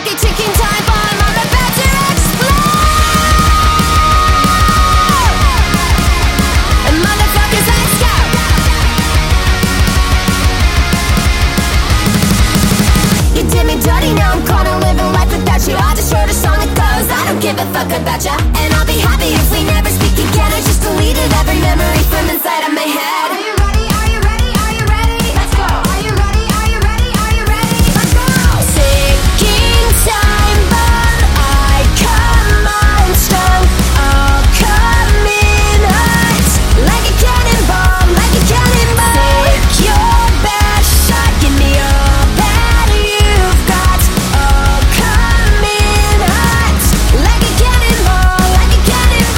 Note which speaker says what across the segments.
Speaker 1: like a ticking time bomb. I'm about to explode. And motherfuckers, let's go. You did me dirty, now I'm caught in living life without you. I just wrote a song that goes, I don't give a fuck about ya. And I'll be happy if we never speak again. I just deleted every memory from inside of my head. Are you ready? Are you ready? Are you ready? Let's go. Are you ready? Are you ready? Are you ready? Let's go. Ticking time bomb, I come on strong. I'll come in hot, like a cannonball, like a cannonball. Take your best shot, give me all that you've got. I'll come in hot, like a cannonball, like a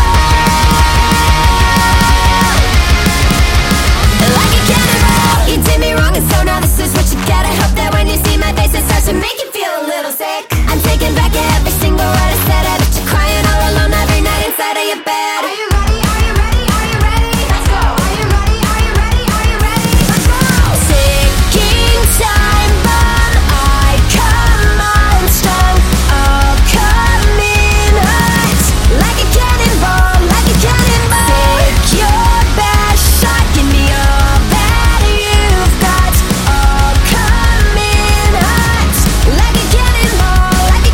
Speaker 1: cannonball, like a cannonball. You did me wrong and so now this is what you get. I hope that when you see my face it starts to make you feel a little sick. I'm taking back every single word I said. I bet you're crying all alone every night inside of your bed. Are you ready? Are you ready? Are you ready? Let's go. Are you ready? Are you ready? Are you ready? Let's go. Ticking time bomb, I come on strong. I'll come in hot, like a cannonball, like a cannonball. Take your best shot, give me all that you've got. I'll come in hot, like a cannonball, like a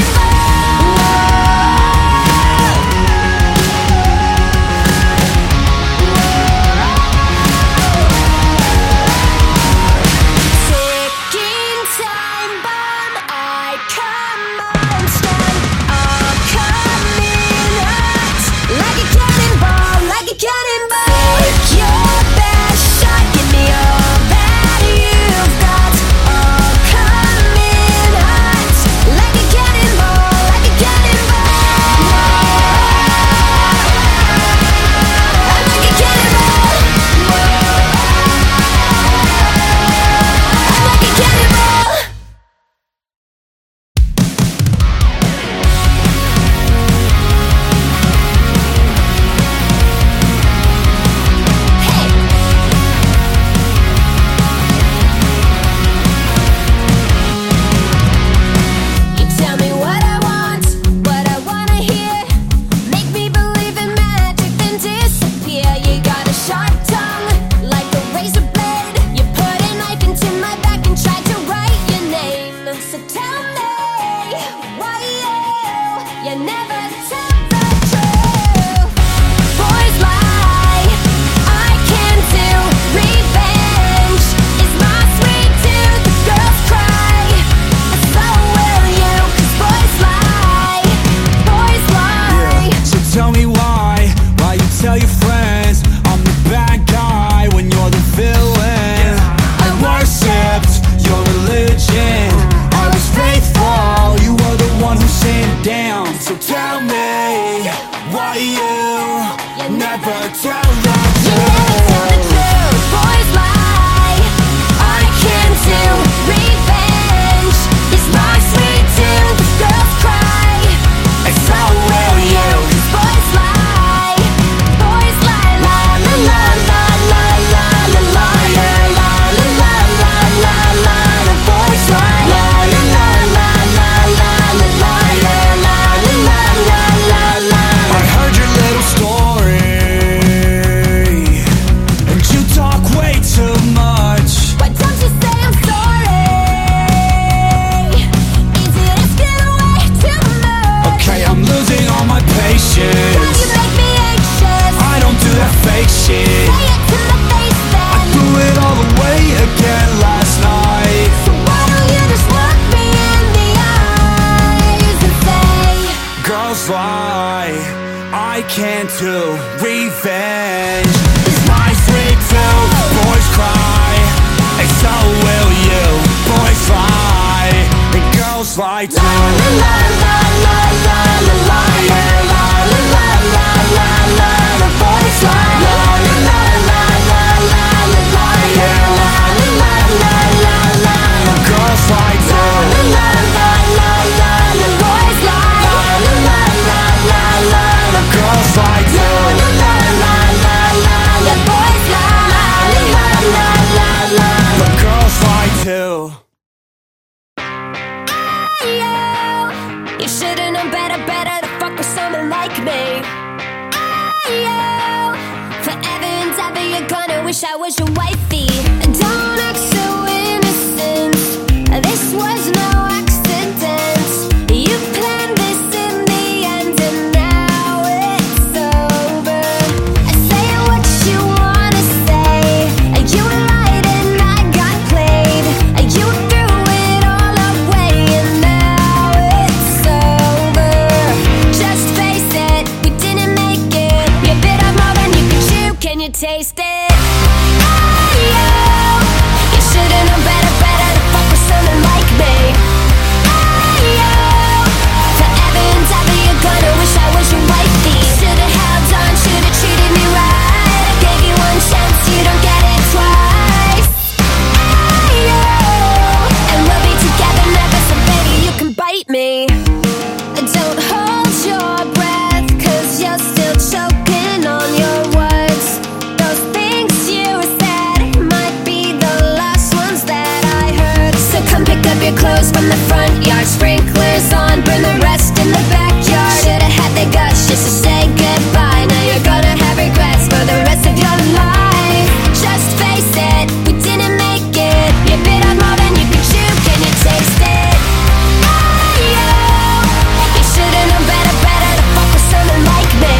Speaker 1: ticking time bomb, I come on strong. I'll come in hot, like a cannonball, like a cannonball. Take your best shot, give me all that you've got. I'll come in hot, like a cannonball, like a cannonball, like a cannonball, like a cannonball. You tell me what I want, what I wanna hear. Make me believe in magic, then disappear. You got a sharp tongue, like a razor blade. You put a knife into my back and tried to write your name. So tell me why you never tell the truth. Boys lie, I can do. Revenge is my sweet tooth. The girls cry, so will you. 'Cause boys lie, boys lie.
Speaker 2: So tell me why you tell your friends I'm the bad guy when you're the villain. I worshipped your religion, I was faithful, you were the one who sent it down. So tell me why you never tell the
Speaker 1: You never tell the
Speaker 2: truth.
Speaker 1: truth. Boys lie, I can do. Revenge is my sweet tooth. The girls cry,
Speaker 2: And so will you.
Speaker 1: 'cause boys lie, boys lie, la la la la la la la la, yeah, la la la la la la. The boys lie, la la la la la la la la, yeah, la la la la la la.
Speaker 2: I heard your little story, and you talk way too much.
Speaker 1: Why don't you say I'm sorry? Is it asking way too much?
Speaker 2: Okay, I'm losing all my
Speaker 1: Why
Speaker 2: patience.
Speaker 1: you make me anxious?
Speaker 2: I don't do that fake shit.
Speaker 1: Say it to my face then.
Speaker 2: Threw it all away again last night.
Speaker 1: So why don't you just look me in the eyes and say,
Speaker 2: Girls lie, I can't do. Revenge is my sweet tooth. Boys cry, and so will you. Boys lie, and girls lie
Speaker 1: la
Speaker 2: too.
Speaker 1: la la la la la la la, yeah, la la la la la la. The boys lie, la la la la la la la la, yeah, la la la la la la.
Speaker 2: The girls lie
Speaker 1: La
Speaker 2: too.
Speaker 1: la la la la la, the boys lie. La la la la la la,
Speaker 2: The girls lie
Speaker 1: la
Speaker 2: too.
Speaker 1: la la la la la, the boys lie. La la la la la la.
Speaker 2: The girls lie too.
Speaker 1: Yeah. wish I was your wifey. Don't act so innocent. This was no accident. You planned this in the end, and now it's over. Say what you wanna say. You lied and I got played. You threw it all away, and now it's over. Just face it, we didn't make it. You bit off more than you could chew. Can you taste it? You should've known better to fuck with someone like me. Forever and ever you're gonna wish I was your wifey. Should've held on, should've treated me right. I gave you one chance, you don't get it twice. And we'll be together never, so baby you can bite me. Don't hold your breath, 'cause you're still choking on your words. Those things you said might be the last ones that I heard. So come pick up your clothes from the front yard. Sprinklers on, burn the rest in the backyard. Should've had the guts just to say goodbye. Now you're gonna have regrets for the rest of your life. Just face it, we didn't make it. You bit off more than you could chew. Can you taste it? You should've known better to fuck with someone like me.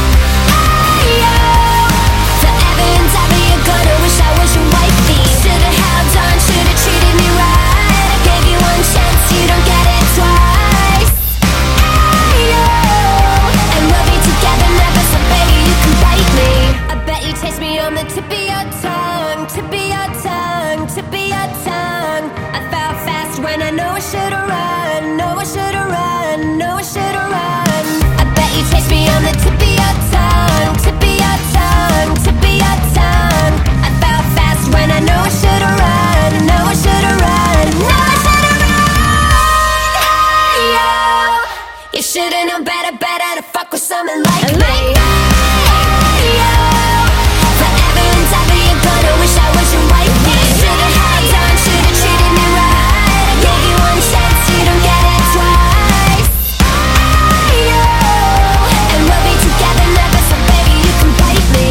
Speaker 1: Forever and ever you're gonna wish I was your wifey. Should've held on, should've treated me right. I gave you one chance, you don't get it twice. And we'll be together never, so baby you can bite me. I bet you taste me on the tip of your tongue, tip of your tongue, tip of your tongue. I fell fast when I know I should've run, know I should've run, know I should've run. I bet you taste me on the tip of your tongue, tip of your tongue, tip of your tongue. I fell fast when I know I should've run, know I should've run, know I should've run. You should've known better to fuck with someone like me. Forever and ever you're gonna wish I was your wifey. Should've held on, should've treated me right. I gave you one chance, you don't get it twice. And we'll be together never, so baby you can bite me.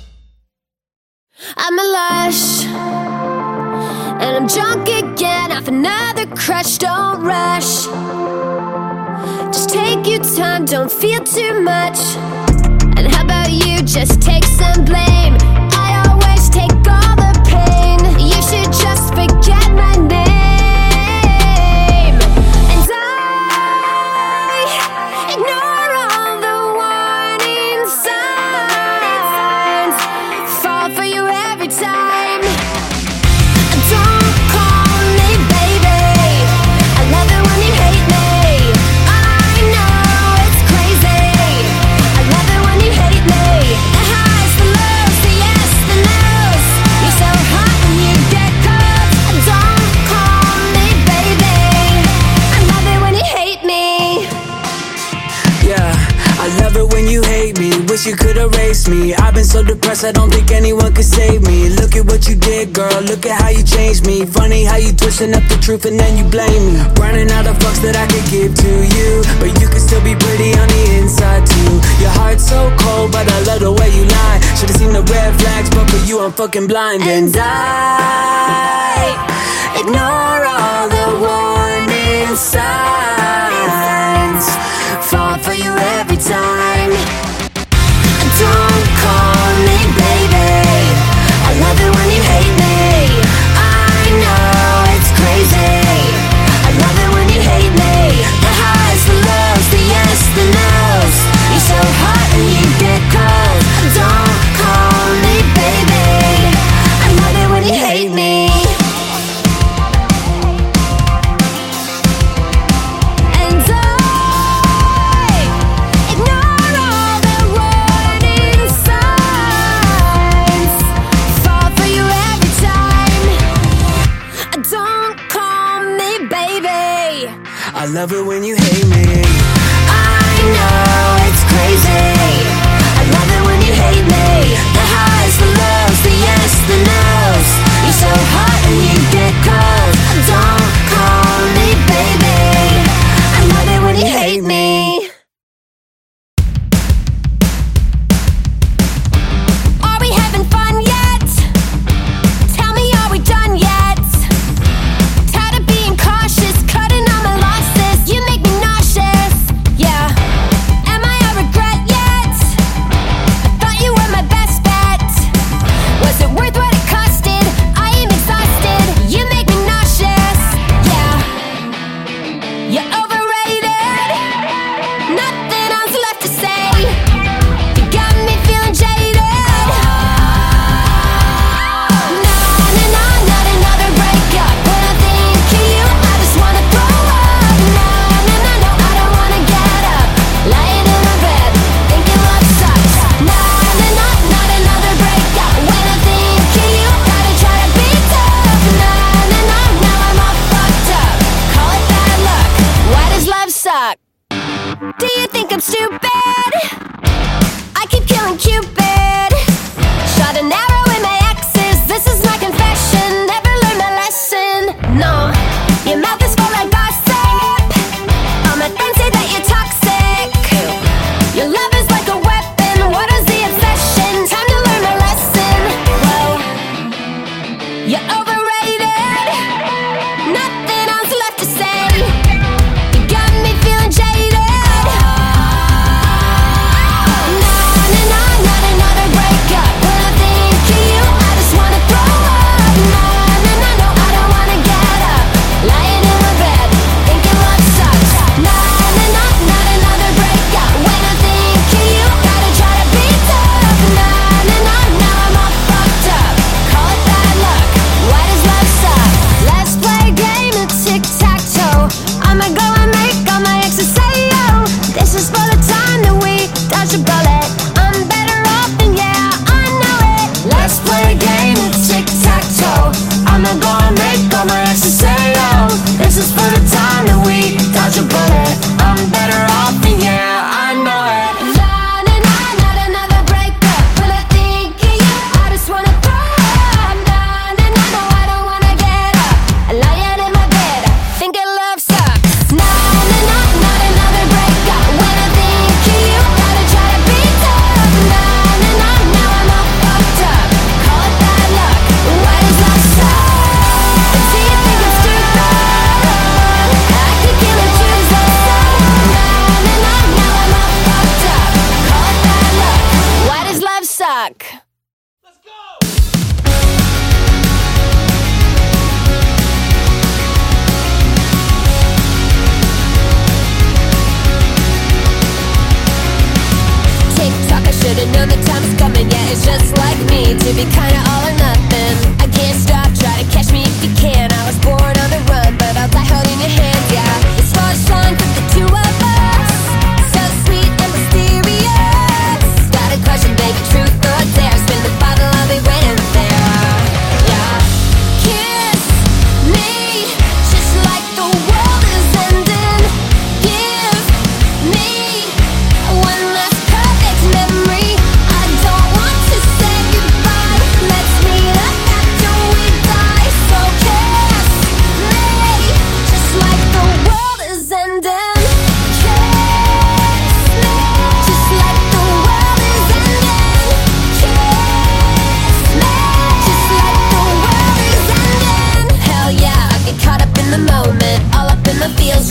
Speaker 1: I'm a lush, and I'm drunk again off another crush. Don't rush, just take your time, don't feel too much. And how about you just take some blame? I always take all the pain. You should just forget my name. And I ignore all the warning signs, fall for you every time. Don't call me baby, I love it when you hate me. I know it's crazy, I love it when you hate me. The highs, the lows, the yes, the no's. You're so hot when you get cold. Don't call me baby, I love it when you hate me.
Speaker 2: Yeah, I love it when you hate me. Wish you could erase me. I've been so depressed, I don't think anyone could save me. Look at what you did, girl. Look at how you changed me. Funny how you twisting up the truth and then you blame me. Running out of fucks that I could give to you, but you can still be pretty on the inside too. Your heart's so cold, but I love the way you lie. Should've seen the red flags, but for you I'm fucking blind. And I ignore all the warning signs, fall for you every time. Don't call me baby, I love it when you hate me. I know it's crazy, I love it when you hate me. The highs, the lows, the yes, the no's. You're so hot and you get cold. Don't call me baby, I love it when you hate me. And I ignore all the warning signs, fall for you every time. Don't call me baby, I love it when you hate me.
Speaker 1: I know it's crazy, I love it when you hate me. The highs, the lows, the yes, the no's. You're so hot and you get cold. Don't call me baby, I love it when you hate me. Are we having fun yet?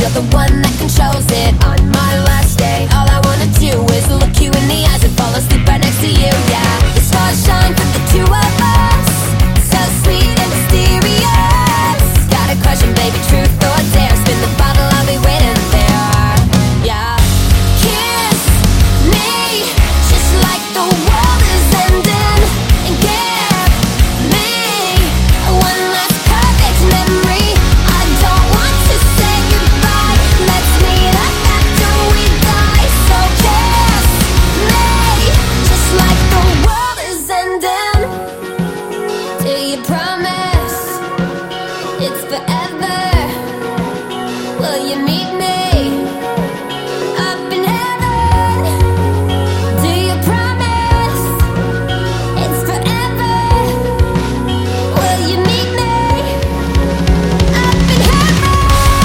Speaker 1: You're the one that controls it. On my last day, all I wanna do is look you in the eyes and fall asleep right next to you. Yeah, the stars shine for the two of us, so sweet and mysterious. Got a question, baby, truth or dare? Spin the bottle, I'll be waiting there. Yeah, kiss me just like the world is ending, and give me one last perfect memory. I don't want to say goodbye. Let's meet up after we die. So kiss me just like the world is ending. Do you promise it's forever? Will you meet me up in heaven? Do you promise it's forever? Will you meet me up in heaven?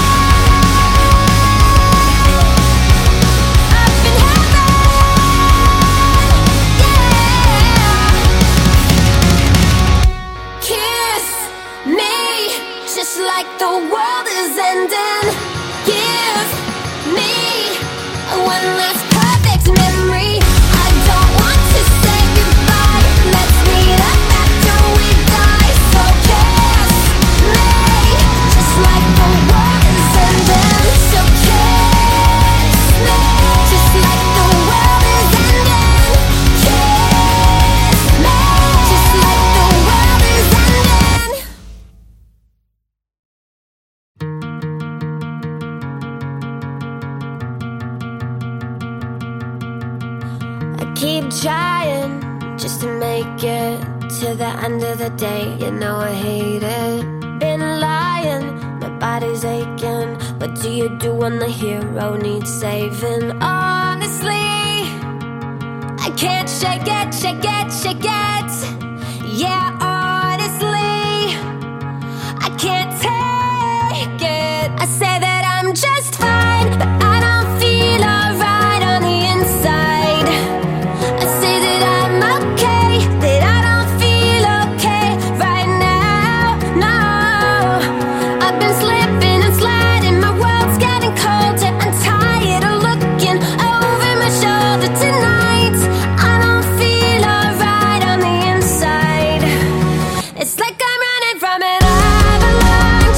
Speaker 1: Up in heaven, yeah. Kiss me just like the world is ending. Give me one last perfect memory. I don't want to say goodbye. Let's meet up after we die. So kiss me just like the world is ending. So kiss me just like the world is ending. Kiss me just like the world is ending. I keep trying just to make it to the end of the day. You know I hate it. Been lying, my body's aching. What do you do when the hero needs saving? Honestly, I can't shake it, shake it, shake it. Yeah, honestly, I can't take it. I say that I'm just fine, but I don't feel alright on the inside. I say that I'm okay, that I don't feel okay right now. No, I've been slipping and sliding. My world's getting colder. I'm tired of looking over my shoulder tonight. I don't feel alright on the inside. It's like I'm running from an avalanche.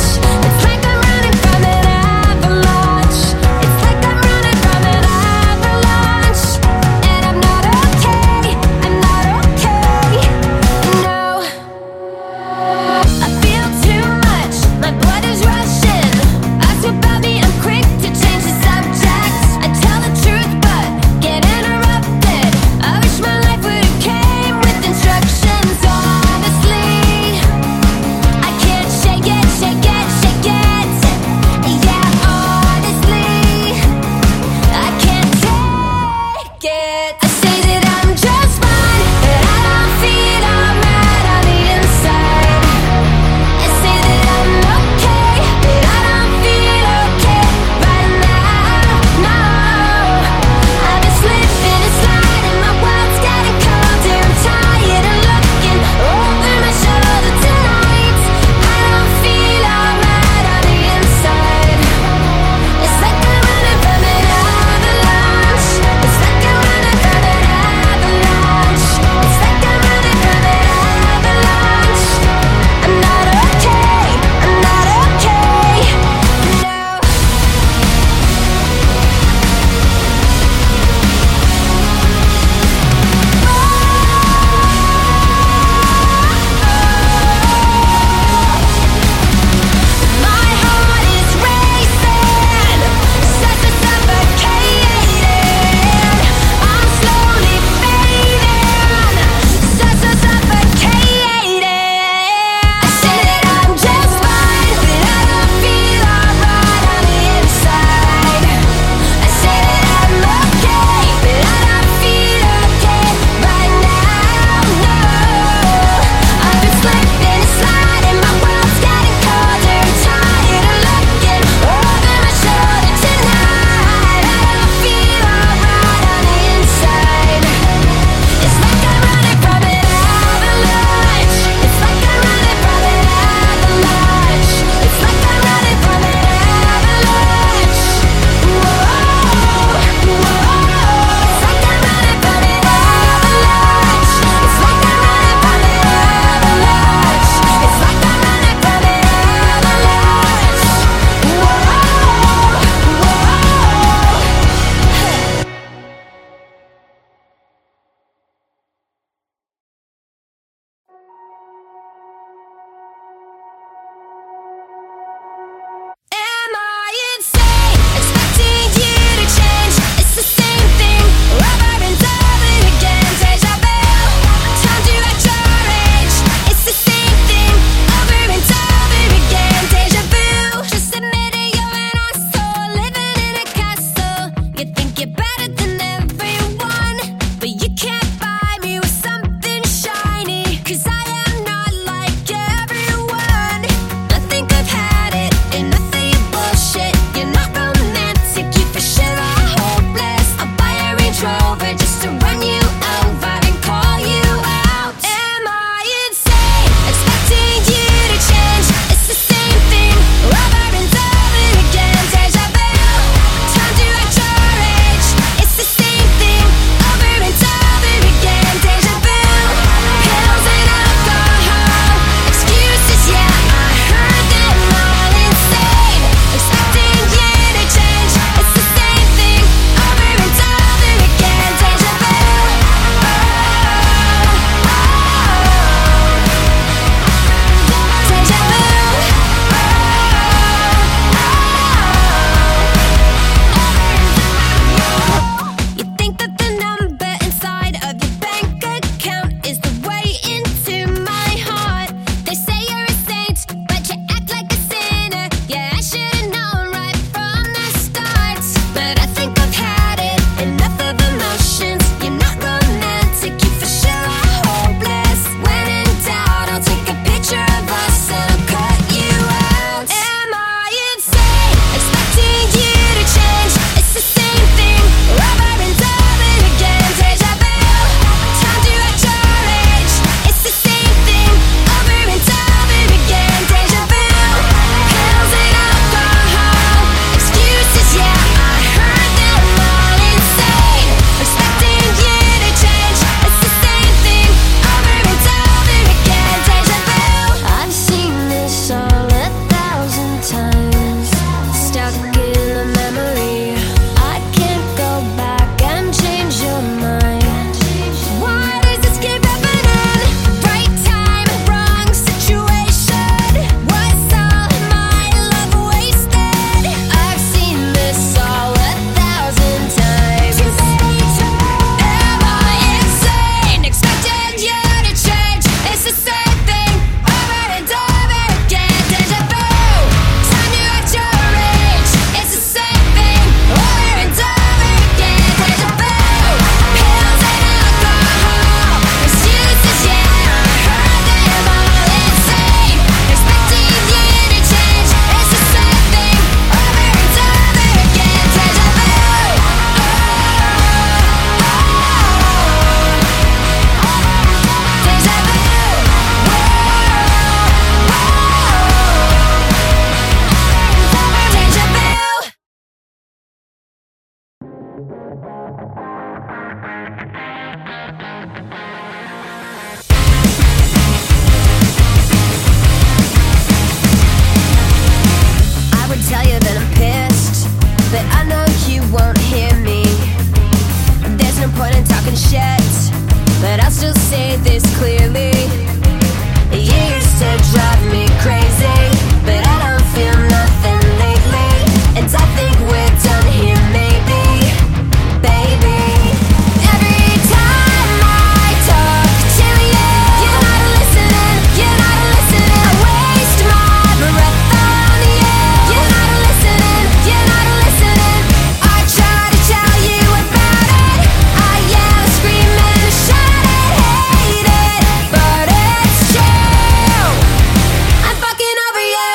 Speaker 1: say this clearly. You used to drive me crazy, but I don't feel nothing lately. And I think we're done here, maybe, baby. Every time I talk to you, you're not listening, you're not listening. I waste my breath on you. You're not listening, you're not listening. I try to tell you about it. I yell, scream and shout it, hate it, but it's true. I'm fucking over you.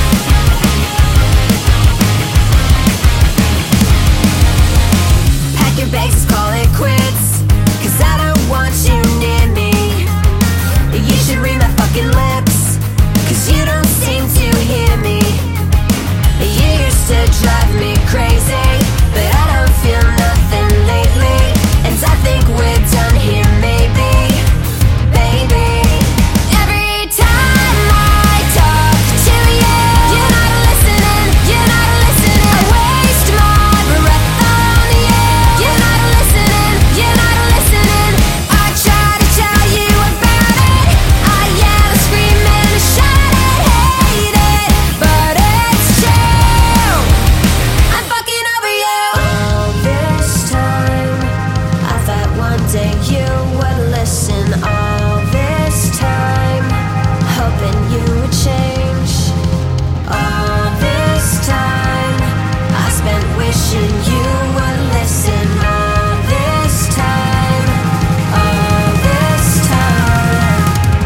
Speaker 1: Pack your bags, just call it quits, 'cause I don't want you near me. You should read my fucking lips, 'cause you don't seem to hear me. You used to drive me crazy, but I don't feel nothing lately. And I think we're done here, maybe, baby. Every time I talk to you, you're not listening, you're not listening. I waste my breath on you. You're not listening, you're not listening. I try to tell you about it. I yell, scream and shout it, hate it, but it's true. I'm fucking over you. All this time, I thought one day you would listen. All this time, hoping you would change. All this time, I spent wishing you would listen. All this time, all this time.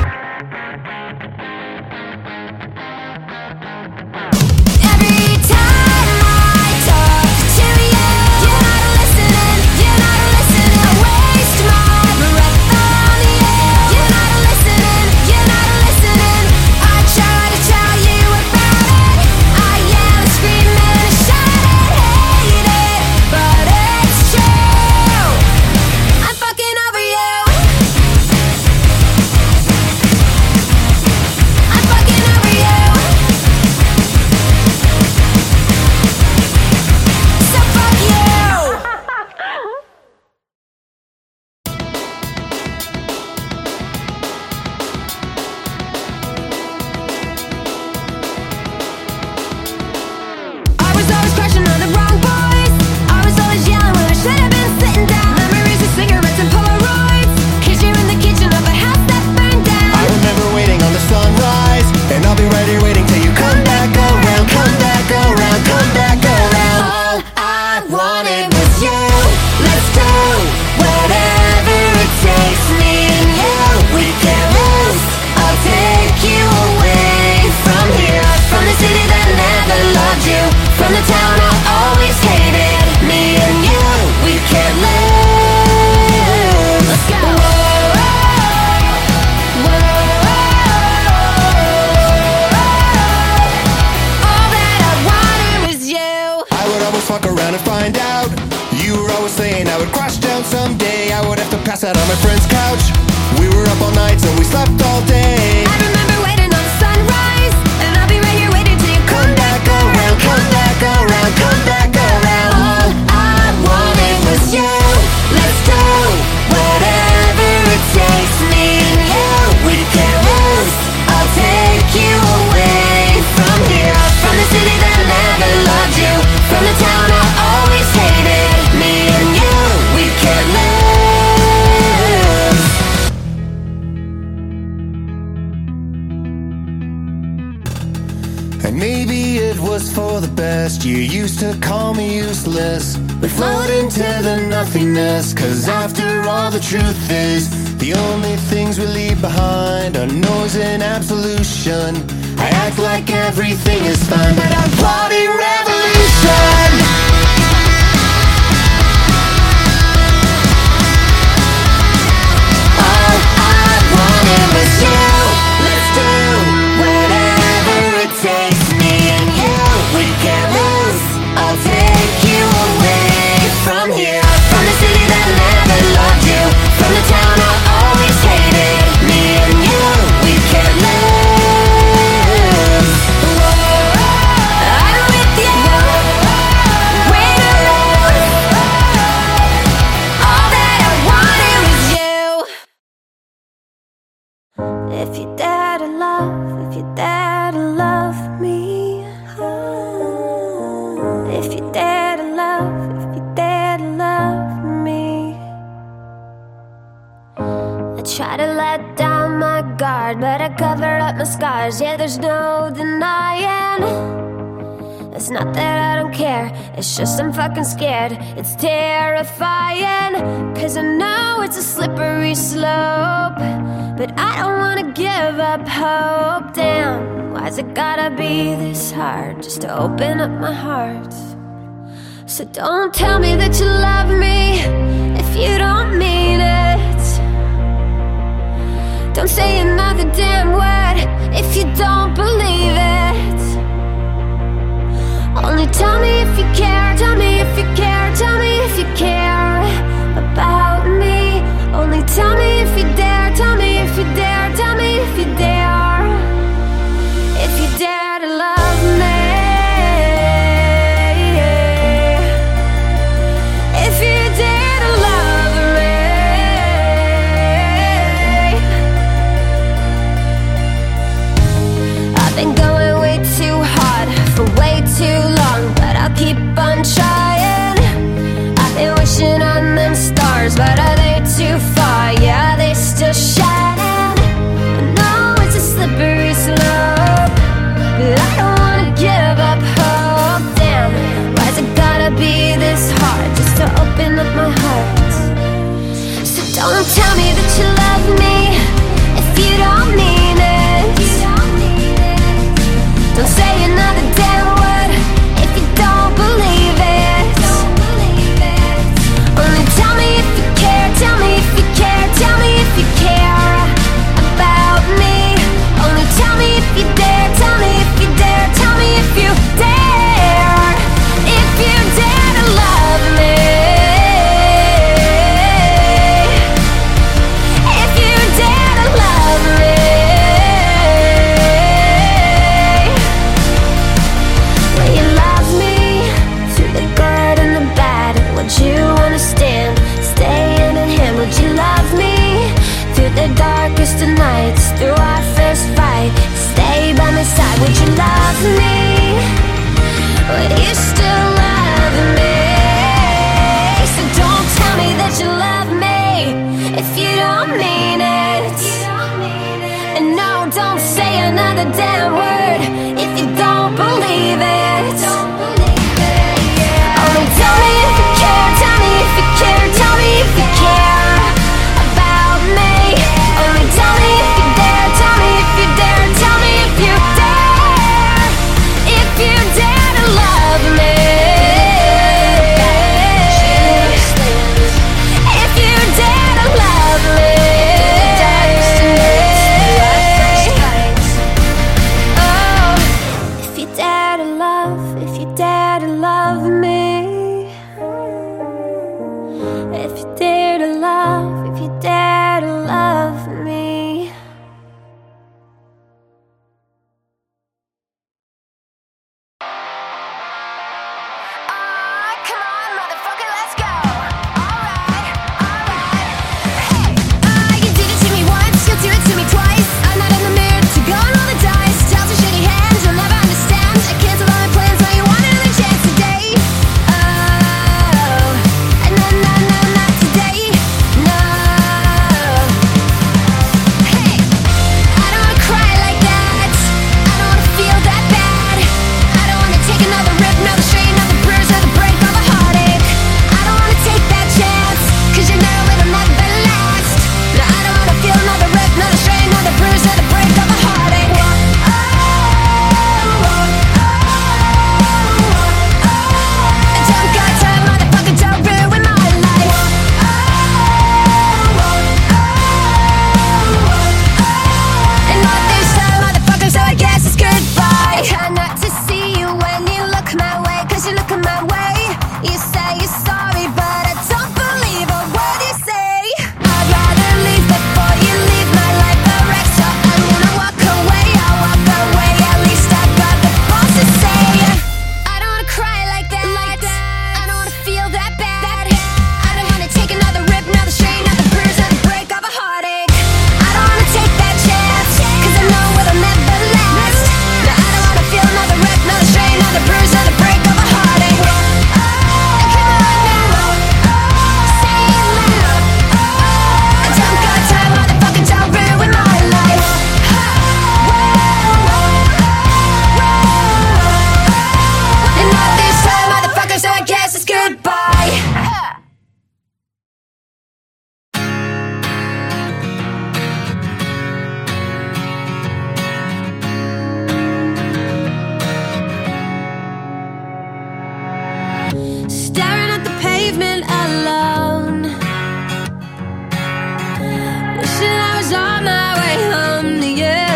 Speaker 1: Every time I talk to you, you're not listening, you're not listening. I waste my breath on you. You're not listening, you're not listening. I try to tell you about it. I yell, scream and shout it, hate it, but it's true. I'm fucking over you. I'm fucking over you. So fuck you. I was always crushing on the wrong boys. I was always yelling when I should have been sitting down. Memories of cigarettes and Polaroids. Kiss you in the kitchen of a house that burned down.
Speaker 3: I remember waiting on the sunrise, and I'll be right here waiting till you come back around, come back around, come back around.
Speaker 1: All I wanted was you. Let's do whatever it takes. Me and you, we can lose. I'll take you away from here, from the city that never loved you, from the town I always hated. Me and you, we can live. Let's go. All that I wanted was you.
Speaker 3: I would always fuck around and find out. You were always saying I would crash down someday. I would have to pass out on my friend's couch. We were up all night, so we slept all day.
Speaker 1: I remember waiting on the sunrise, and I'll be right here waiting till you come back around, come back around, come back around. All I wanted was you. Let's do whatever it takes. Me and you, we can lose. I'll take you away from here, from the city that never loved you, from the town I always hated. Me and you, we can live.
Speaker 3: And maybe it was for the best. You used to call me useless. We float into the nothingness, 'cause after all the truth is, the only things we leave behind are noise and absolution. I act like everything is fine, but I'm plotting revolution.
Speaker 1: covered up my scars, yeah, there's no denying. It's not that I don't care, it's just I'm fucking scared. It's terrifying, cause I know it's a slippery slope, but I don't wanna give up hope. Damn, why's it gotta be this hard just to open up my heart? So don't tell me that you love me if you don't mean it. Don't say another damn word if you don't believe it. Only tell me if you care, tell me if you care, tell me if you care about me. Only tell me if you dare, tell me if you dare, tell me if you dare. If you dare to love me. If you dare to love me. I've been going way too hard for way too long, but I'll keep on trying. I've been wishing on them stars, but are they too far? Yeah, they still shining. I know it's a slippery slope, but I don't wanna give up hope. Damn, why's it gotta be this hard just to open up my heart? So don't tell me that you love me if you don't mean it. Don't say another damn word if you don't believe it. Only tell me if you care, tell me if you care, tell me if you care about me. Only tell me if you dare, tell me if you dare, tell me if you dare. If you dare to love me. If you dare to love me. Will you love me through the good and the bad? Would you understand? Stay hand in hand. Would you love me through the darkest of nights? Through our first fight, stay by my side. Would you love me? Would you still love me? So don't tell me that you love me if you don't mean it. And no, don't say another damn word if you don't believe it. Only tell me if you care, tell me if you care, tell me if you care about me. Only tell me if you dare, tell me if you dare, tell me if you dare. If you dare to love me. If you dare to love me. Oh, if you dare to love, if you dare to love me. If you dare to love, if you dare to love me. Come on, motherfucker, let's go. Alright. Hey, you did it to me once, you'll do it to me twice. I'm not in the mood to go and roll the dice. Dealt a shitty hand, you'll never understand. I canceled all my plans, now you want another chance today. pavement alone, wishing I was on my way home to you.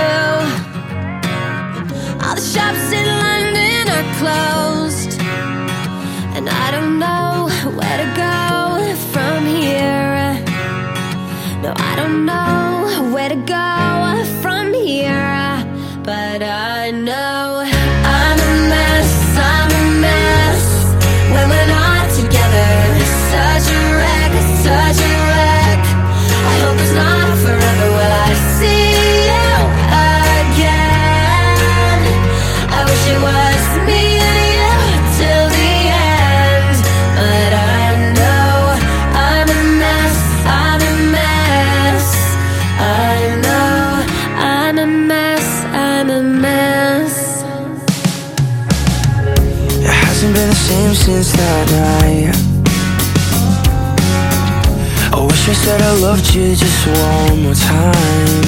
Speaker 1: All the shops in London are closed, and I don't know where to go from here. No, I don't know where to go from here, but I know I'm a mess, I'm a mess when we're not together. Such a wreck, such a wreck. I hope it's not forever. Will I see you again? I wish it was me and you till the end, but I know I'm a mess, I'm a mess. I know I'm a mess, I'm a mess.
Speaker 4: It hasn't been the same since that night. I wish I said I loved you just one more time.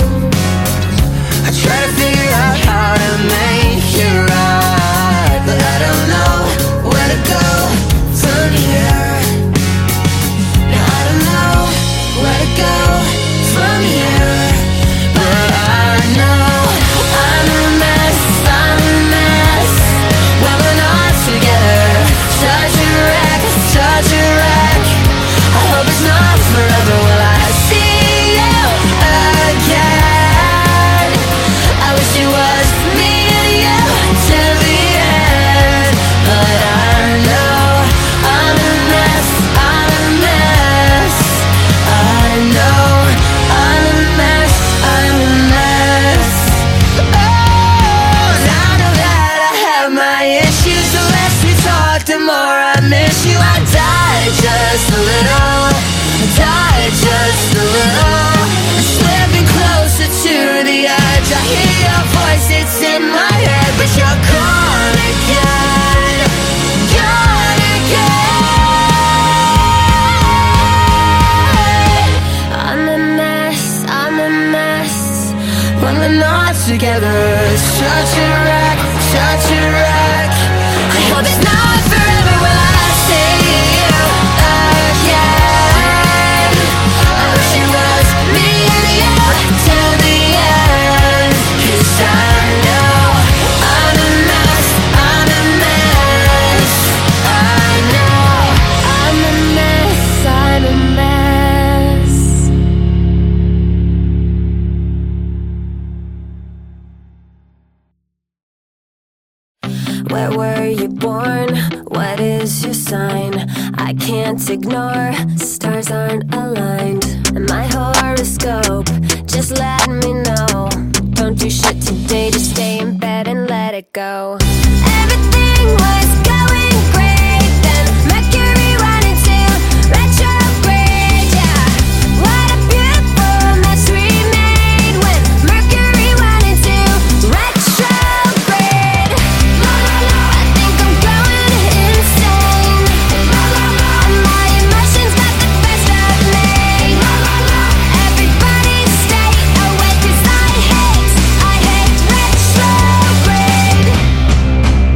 Speaker 4: I try to figure out how to make it right, but I don't know where to go from here. No, I don't know where to go from here, but I know I'm a mess, I'm a mess when we're not together. Such a wreck, such a wreck. I hope it's not forever. Will I see you again? I wish it was me and you till the end, but I know I'm a mess, I'm a mess. I know I'm a mess, I'm a mess. Oh, now that I have my issues, the less we talk, the more I miss you. I die just a little, I die just a little, slipping closer to the edge. I hear your voice, it's in my head, but you're gone again, gone again.
Speaker 1: I'm a mess, I'm a mess when we're not together. Such a wreck, such a wreck. I hope it's not forever. Will I see you again? I wish it was me and you till the end, 'cause I know I'm a mess, I'm a mess. I know I'm a mess, I'm a mess. Where were you born? What is your sign? I can't ignore, stars aren't aligned. And my horoscope just let me know, don't do shit today, just stay in bed and let it go. Everything was going great, then Mercury went into retrograde. Yeah, what a beautiful mess we made when Mercury went into retrograde. I think I'm going insane, and my emotions got the best of me. Everybody stay awake, 'cause I hate retrograde.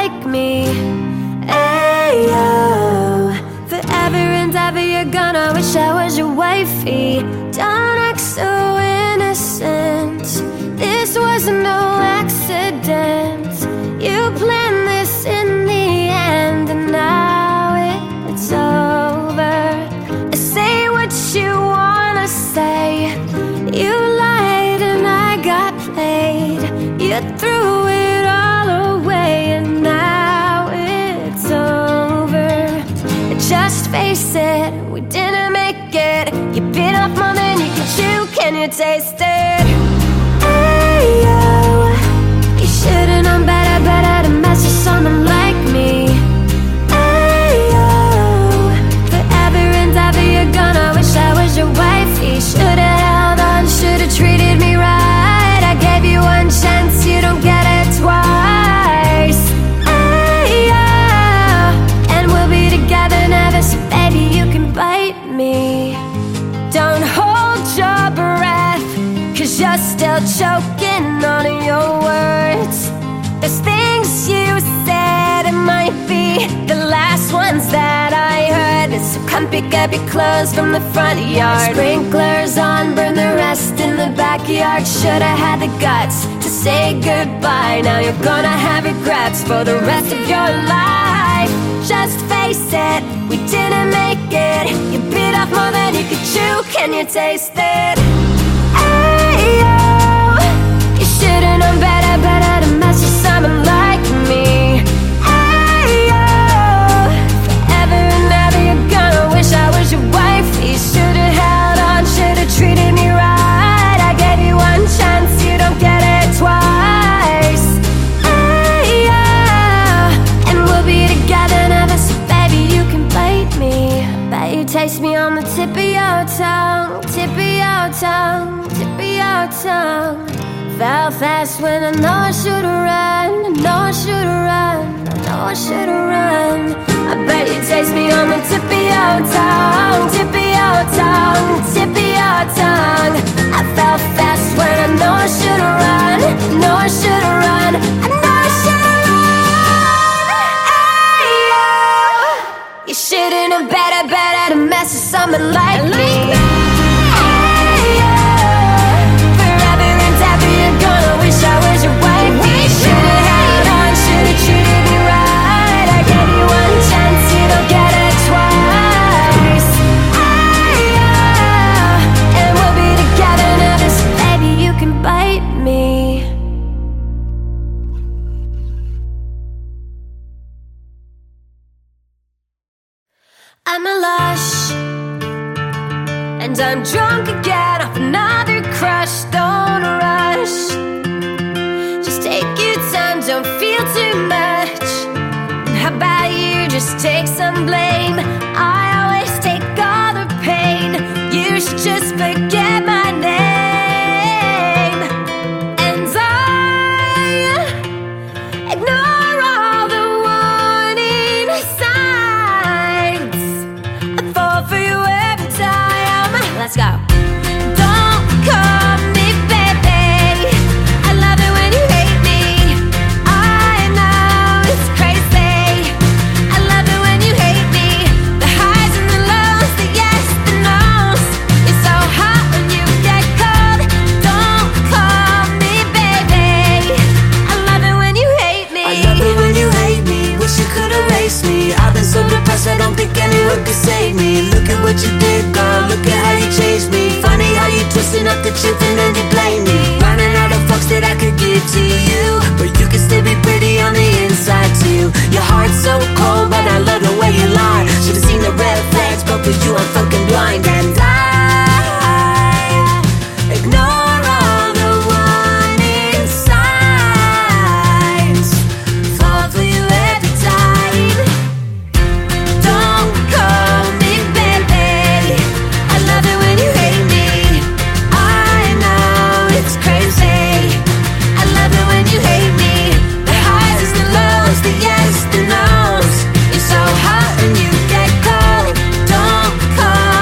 Speaker 1: like me. Ayo, forever and ever you're gonna wish I was your wifey. Don't act so innocent, this was no accident. You planned this in the end, and now it's over. Say what you wanna say. You lied and I got played. You threw it all away, and now it's over. Just face it, we didn't make it. You bit off more than you could chew, can you taste it? Ayo, you should've known better to mess with someone like me. Ayo, forever and ever you're gonna wish I was your wifey. Should've held on, should've treated me right. I gave you one chance, you don't get it twice. Ayo, and we'll be together never, so baby you can bite me. Don't hold your breath, 'cause you're still choking on your words. There's things you said, it might be the last ones that I heard. So come pick up your clothes from the front yard. Sprinklers on, burn the rest in the backyard. Should've had the guts to say goodbye. Now you're gonna have regrets for the rest of your life. Just face it, we didn't make it. You bit off more than you could chew, can you taste it? Ayo, you should've known better to mess with someone like me. Ayo, forever and ever you're gonna wish I was your wife. You should've held on, should've treated me right. I gave you one chance, you don't get it twice. Ayo, and we'll be together never, so baby you can bite me. Bet you taste me on the tip of your tongue, tip of your tongue, tip of your tongue. Fell fast when I know I should've run, I know I should've run, I know I should've run. I bet you taste me on the tip of your tongue, tip of your tongue, tip of your tongue. I fell fast when I know I should've run, I know I should've run, I know I should've run. Ayo, you should've known better to mess with someone like me. Wish I was your wife. We should've held on, should've treated me right. I gave you one chance, you don't get it twice. Ayo, and we'll be together never, so baby you can bite me. I'm a lush, and I'm drunk again off another crush. Don't rush, take your time, don't feel too much. And how about you just take some blame? I always take all the pain. You should just forget my name. And I ignore all the warning signs. I fall for you every time. Let's go. Don't call me baby, I love it when you hate me. I know it's crazy, I love it when you hate me. The highs and the lows, the yes, the no's. It's so hot when you get cold. Don't call me baby, I love it when you hate me.
Speaker 5: I love it when you hate me, wish you could erase me. I've been so depressed I don't think anyone could save me. Look at what you did, girl, look at how you changed me. Funny how you twisting up the truth and then you blame me. Running out of fucks that I could give to you, but you can still be pretty on the inside too. Your heart's so cold, but I love the way you lie. Should've seen the red flags, but for you I'm fucking blind. And I ignore all the warning signs, fall for you every time. Don't call me baby, I love it when you hate me. I know it's crazy, I love it when you hate me. The highs, the lows, the yes, the no's. It's so hot when you get cold. Don't call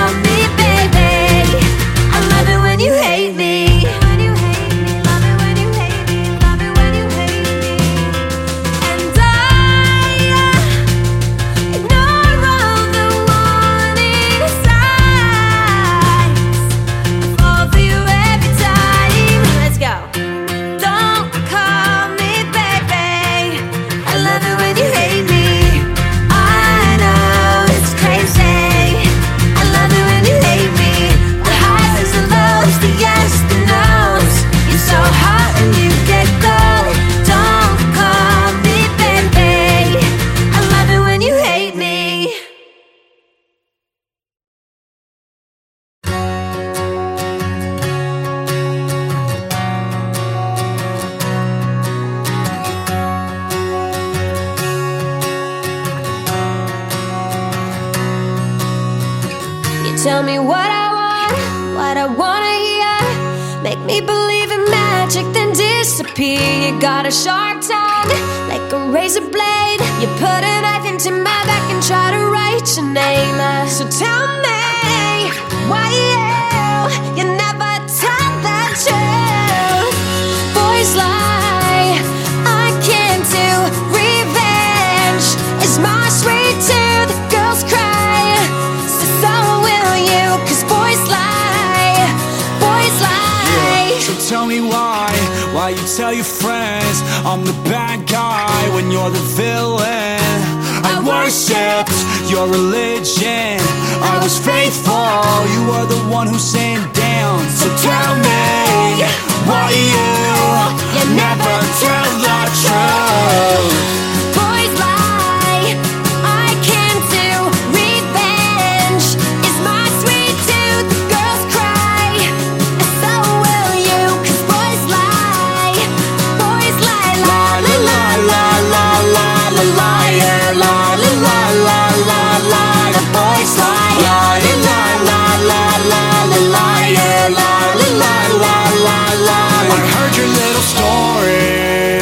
Speaker 1: Tell me what I want, what I wanna hear. Make me believe in magic, then disappear. You got a sharp tongue, like a razor blade. You put a knife into my back and try to write your name. So tell me why you never tell the truth. Boys lie, I can't do. Revenge is my sweet tooth. Girls cry, so will you. 'Cause boys lie, boys lie.
Speaker 2: So tell me why you tell your friends I'm the bad guy when you're the villain. I worshipped your religion, I was faithful, you were the one who sent down. So tell me why you never tell the truth.
Speaker 1: Boys lie, I can't do. Revenge is my sweet tooth. Girls cry, so will you. 'Cause boys lie, la la la la la la la liar, la la la la la la. The boys lie, la la la la la la liar, la la la la la la.
Speaker 2: I heard your little story,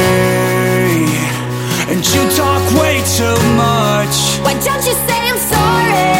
Speaker 2: and you talk way too much.
Speaker 1: Why don't you say I'm sorry?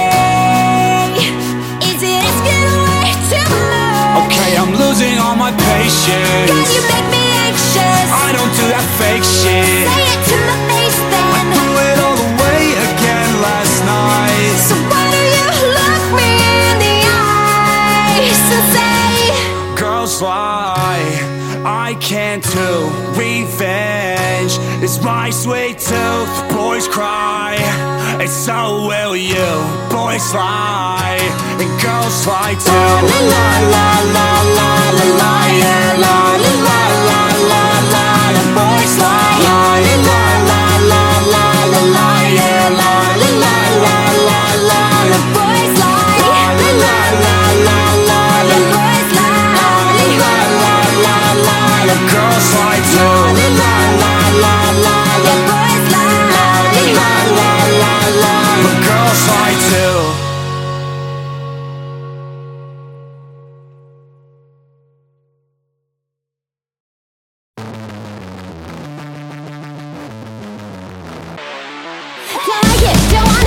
Speaker 1: Is it asking way too much?
Speaker 2: Okay, I'm losing all my patience.
Speaker 1: Girl, you make me anxious.
Speaker 2: I don't do that fake shit.
Speaker 1: Say it to my face then.
Speaker 2: Threw it all away again last night.
Speaker 1: So why do you look me in the eyes and say,
Speaker 2: Girls lie, I can't do. Revenge is my sweet tooth. Boys cry, and so will you. Boys lie, and girls lie too.
Speaker 1: la la la la la la liar, la la la la la la. The boys lie, la la la la la la liar, la la la la la la. The boys lie, la la la la la. The boys lie, la la la la la.
Speaker 2: The girls lie too.
Speaker 1: La la la la la. The boys lie, la la la la la.
Speaker 2: The girls lie too.
Speaker 1: Like it, don't